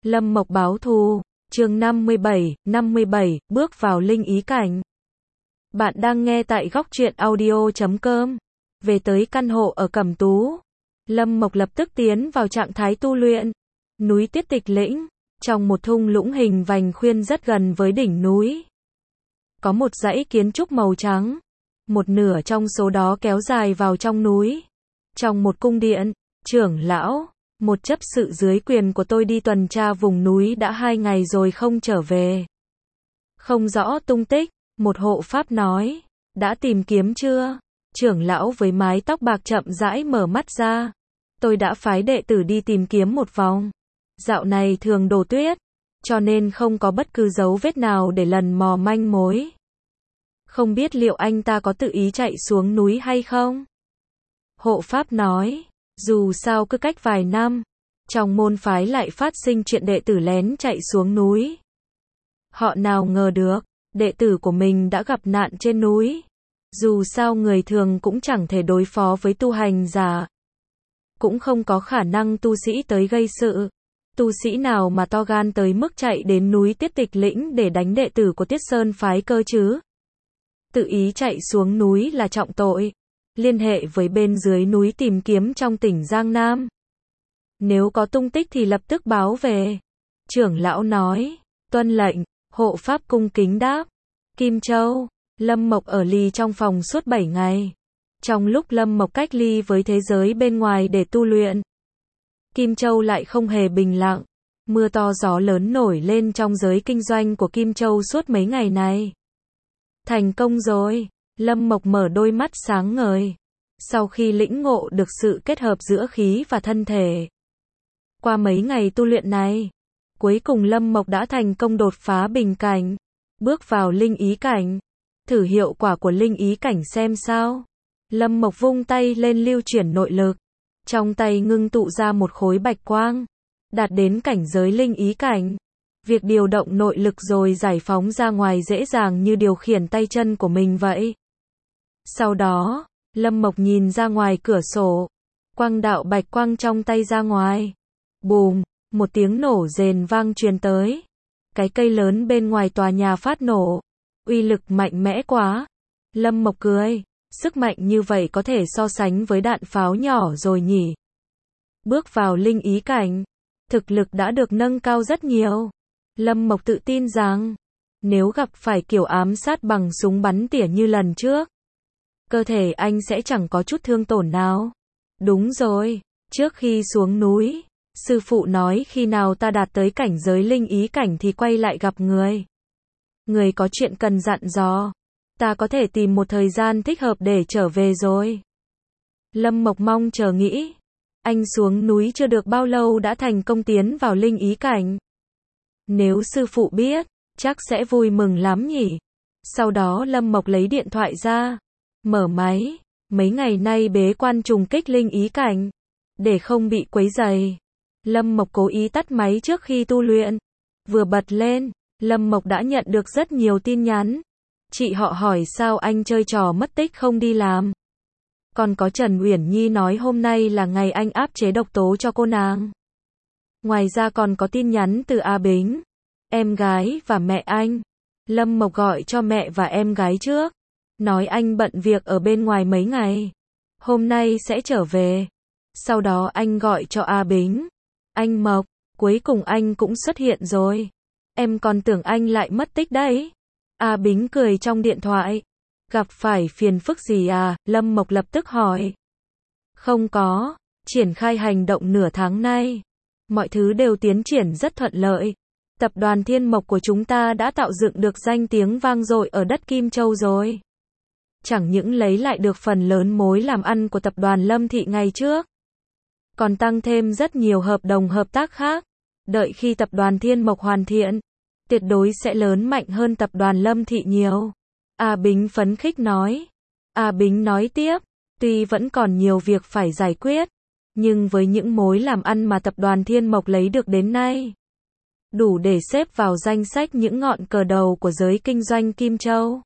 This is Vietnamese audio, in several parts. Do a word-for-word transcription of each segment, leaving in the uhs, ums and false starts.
Lâm Mộc báo thù, chương năm mươi bảy, năm mươi bảy, bước vào linh ý cảnh. Bạn đang nghe tại góc truyện audio chấm com. Về tới căn hộ ở Cẩm Tú, Lâm Mộc lập tức tiến vào trạng thái tu luyện. Núi Tiết Tịch Lĩnh, trong một thung lũng hình vành khuyên rất gần với đỉnh núi. Có một dãy kiến trúc màu trắng, một nửa trong số đó kéo dài vào trong núi. Trong một cung điện, trưởng lão, một chấp sự dưới quyền của tôi đi tuần tra vùng núi đã hai ngày rồi không trở về. Không rõ tung tích, một hộ pháp nói, đã tìm kiếm chưa? Trưởng lão với mái tóc bạc chậm rãi mở mắt ra. Tôi đã phái đệ tử đi tìm kiếm một vòng. Dạo này thường đổ tuyết, cho nên không có bất cứ dấu vết nào để lần mò manh mối. Không biết liệu anh ta có tự ý chạy xuống núi hay không? Hộ pháp nói, dù sao cứ cách vài năm, trong môn phái lại phát sinh chuyện đệ tử lén chạy xuống núi. Họ nào ngờ được, đệ tử của mình đã gặp nạn trên núi. Dù sao người thường cũng chẳng thể đối phó với tu hành giả. Cũng không có khả năng tu sĩ tới gây sự. Tu sĩ nào mà to gan tới mức chạy đến núi Tiết Tịch Lĩnh để đánh đệ tử của Tiết Sơn phái cơ chứ? Tự ý chạy xuống núi là trọng tội. Liên hệ với bên dưới núi tìm kiếm trong tỉnh Giang Nam. Nếu có tung tích thì lập tức báo về. Trưởng lão nói, tuân lệnh, hộ pháp cung kính đáp. Kim Châu, Lâm Mộc ở ly trong phòng suốt bảy ngày. Trong lúc Lâm Mộc cách ly với thế giới bên ngoài để tu luyện, Kim Châu lại không hề bình lặng. Mưa to gió lớn nổi lên trong giới kinh doanh của Kim Châu suốt mấy ngày này. Thành công rồi. Lâm Mộc mở đôi mắt sáng ngời. Sau khi lĩnh ngộ được sự kết hợp giữa khí và thân thể. Qua mấy ngày tu luyện này, cuối cùng Lâm Mộc đã thành công đột phá bình cảnh, bước vào linh ý cảnh. Thử hiệu quả của linh ý cảnh xem sao. Lâm Mộc vung tay lên lưu chuyển nội lực. Trong tay ngưng tụ ra một khối bạch quang. Đạt đến cảnh giới linh ý cảnh. Việc điều động nội lực rồi giải phóng ra ngoài dễ dàng như điều khiển tay chân của mình vậy. Sau đó, Lâm Mộc nhìn ra ngoài cửa sổ. Quang đạo bạch quang trong tay ra ngoài. Bùm, một tiếng nổ rền vang truyền tới. Cái cây lớn bên ngoài tòa nhà phát nổ. Uy lực mạnh mẽ quá. Lâm Mộc cười. Sức mạnh như vậy có thể so sánh với đạn pháo nhỏ rồi nhỉ. Bước vào linh ý cảnh. Thực lực đã được nâng cao rất nhiều. Lâm Mộc tự tin rằng, nếu gặp phải kiểu ám sát bằng súng bắn tỉa như lần trước, cơ thể anh sẽ chẳng có chút thương tổn nào. Đúng rồi, trước khi xuống núi, sư phụ nói khi nào ta đạt tới cảnh giới linh ý cảnh thì quay lại gặp người. Người có chuyện cần dặn dò, ta có thể tìm một thời gian thích hợp để trở về rồi. Lâm Mộc mong chờ nghĩ, anh xuống núi chưa được bao lâu đã thành công tiến vào linh ý cảnh. Nếu sư phụ biết, chắc sẽ vui mừng lắm nhỉ. Sau đó Lâm Mộc lấy điện thoại ra, mở máy, mấy ngày nay bế quan trùng kích linh ý cảnh. Để không bị quấy rầy, Lâm Mộc cố ý tắt máy trước khi tu luyện. Vừa bật lên, Lâm Mộc đã nhận được rất nhiều tin nhắn. Chị họ hỏi sao anh chơi trò mất tích không đi làm. Còn có Trần Uyển Nhi nói hôm nay là ngày anh áp chế độc tố cho cô nàng. Ngoài ra còn có tin nhắn từ A Bính, em gái và mẹ anh. Lâm Mộc gọi cho mẹ và em gái trước. Nói anh bận việc ở bên ngoài mấy ngày. Hôm nay sẽ trở về. Sau đó anh gọi cho A Bính. Anh Mộc, cuối cùng anh cũng xuất hiện rồi. Em còn tưởng anh lại mất tích đấy. A Bính cười trong điện thoại. Gặp phải phiền phức gì à? Lâm Mộc lập tức hỏi. Không có, triển khai hành động nửa tháng nay. Mọi thứ đều tiến triển rất thuận lợi. Tập đoàn Thiên Mộc của chúng ta đã tạo dựng được danh tiếng vang dội ở đất Kim Châu rồi. Chẳng những lấy lại được phần lớn mối làm ăn của tập đoàn Lâm Thị ngày trước, còn tăng thêm rất nhiều hợp đồng hợp tác khác. Đợi khi tập đoàn Thiên Mộc hoàn thiện, tuyệt đối sẽ lớn mạnh hơn tập đoàn Lâm Thị nhiều. A Bính phấn khích nói. A Bính nói tiếp, tuy vẫn còn nhiều việc phải giải quyết, nhưng với những mối làm ăn mà tập đoàn Thiên Mộc lấy được đến nay, đủ để xếp vào danh sách những ngọn cờ đầu của giới kinh doanh Kim Châu.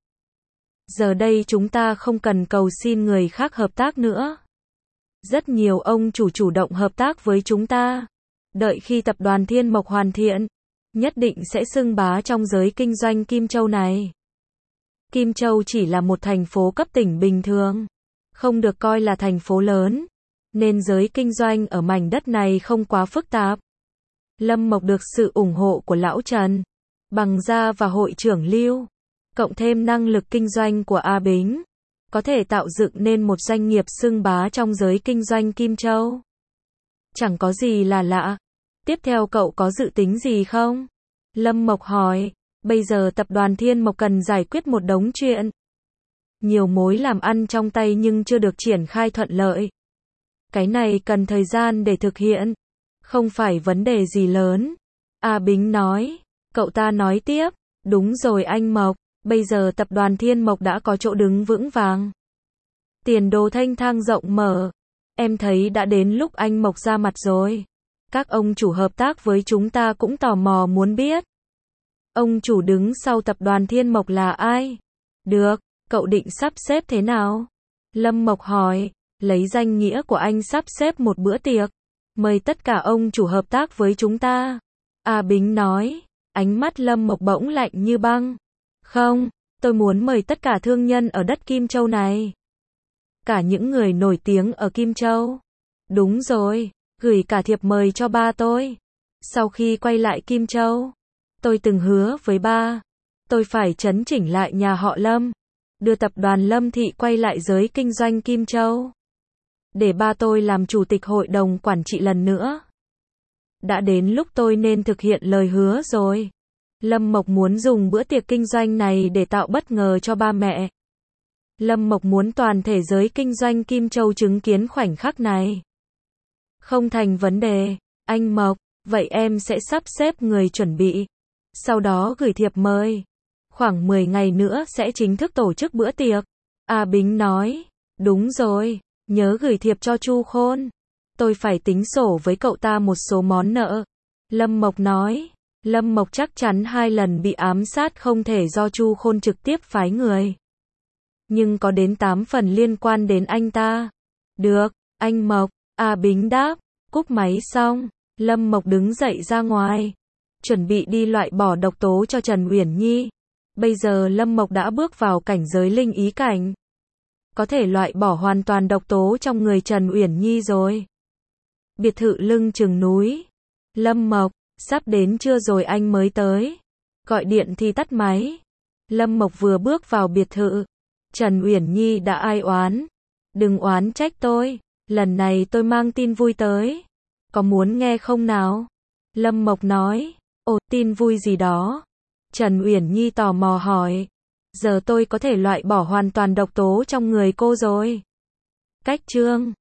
Giờ đây chúng ta không cần cầu xin người khác hợp tác nữa. Rất nhiều ông chủ chủ động hợp tác với chúng ta. Đợi khi tập đoàn Thiên Mộc hoàn thiện, nhất định sẽ xưng bá trong giới kinh doanh Kim Châu này. Kim Châu chỉ là một thành phố cấp tỉnh bình thường, không được coi là thành phố lớn, nên giới kinh doanh ở mảnh đất này không quá phức tạp. Lâm Mộc được sự ủng hộ của lão Trần, Bằng Gia và hội trưởng Lưu, cộng thêm năng lực kinh doanh của A Bính, có thể tạo dựng nên một doanh nghiệp xưng bá trong giới kinh doanh Kim Châu. Chẳng có gì là lạ. Tiếp theo cậu có dự tính gì không? Lâm Mộc hỏi. Bây giờ tập đoàn Thiên Mộc cần giải quyết một đống chuyện. Nhiều mối làm ăn trong tay nhưng chưa được triển khai thuận lợi. Cái này cần thời gian để thực hiện. Không phải vấn đề gì lớn. A Bính nói. Cậu ta nói tiếp. Đúng rồi anh Mộc. Bây giờ tập đoàn Thiên Mộc đã có chỗ đứng vững vàng. Tiền đồ thanh thang rộng mở. Em thấy đã đến lúc anh Mộc ra mặt rồi. Các ông chủ hợp tác với chúng ta cũng tò mò muốn biết. Ông chủ đứng sau tập đoàn Thiên Mộc là ai? Được, cậu định sắp xếp thế nào? Lâm Mộc hỏi, lấy danh nghĩa của anh sắp xếp một bữa tiệc. Mời tất cả ông chủ hợp tác với chúng ta. A Bính nói, ánh mắt Lâm Mộc bỗng lạnh như băng. Không, tôi muốn mời tất cả thương nhân ở đất Kim Châu này. Cả những người nổi tiếng ở Kim Châu. Đúng rồi, gửi cả thiệp mời cho ba tôi. Sau khi quay lại Kim Châu, tôi từng hứa với ba, tôi phải chấn chỉnh lại nhà họ Lâm, đưa tập đoàn Lâm Thị quay lại giới kinh doanh Kim Châu. Để ba tôi làm chủ tịch hội đồng quản trị lần nữa. Đã đến lúc tôi nên thực hiện lời hứa rồi. Lâm Mộc muốn dùng bữa tiệc kinh doanh này để tạo bất ngờ cho ba mẹ. Lâm Mộc muốn toàn thể giới kinh doanh Kim Châu chứng kiến khoảnh khắc này. Không thành vấn đề, anh Mộc, vậy em sẽ sắp xếp người chuẩn bị. Sau đó gửi thiệp mời. Khoảng mười ngày nữa sẽ chính thức tổ chức bữa tiệc. A Bính nói, đúng rồi, nhớ gửi thiệp cho Chu Khôn. Tôi phải tính sổ với cậu ta một số món nợ. Lâm Mộc nói, Lâm Mộc chắc chắn hai lần bị ám sát không thể do Chu Khôn trực tiếp phái người. Nhưng có đến tám phần liên quan đến anh ta. Được, anh Mộc, A Bính đáp, cúp máy xong, Lâm Mộc đứng dậy ra ngoài. Chuẩn bị đi loại bỏ độc tố cho Trần Uyển Nhi. Bây giờ Lâm Mộc đã bước vào cảnh giới linh ý cảnh. Có thể loại bỏ hoàn toàn độc tố trong người Trần Uyển Nhi rồi. Biệt thự lưng chừng núi. Lâm Mộc, sắp đến trưa rồi anh mới tới. Gọi điện thì tắt máy. Lâm Mộc vừa bước vào biệt thự. Trần Uyển Nhi đã ai oán. Đừng oán trách tôi. Lần này tôi mang tin vui tới. Có muốn nghe không nào? Lâm Mộc nói. Ồ, tin vui gì đó? Trần Uyển Nhi tò mò hỏi. Giờ tôi có thể loại bỏ hoàn toàn độc tố trong người cô rồi. Cách chương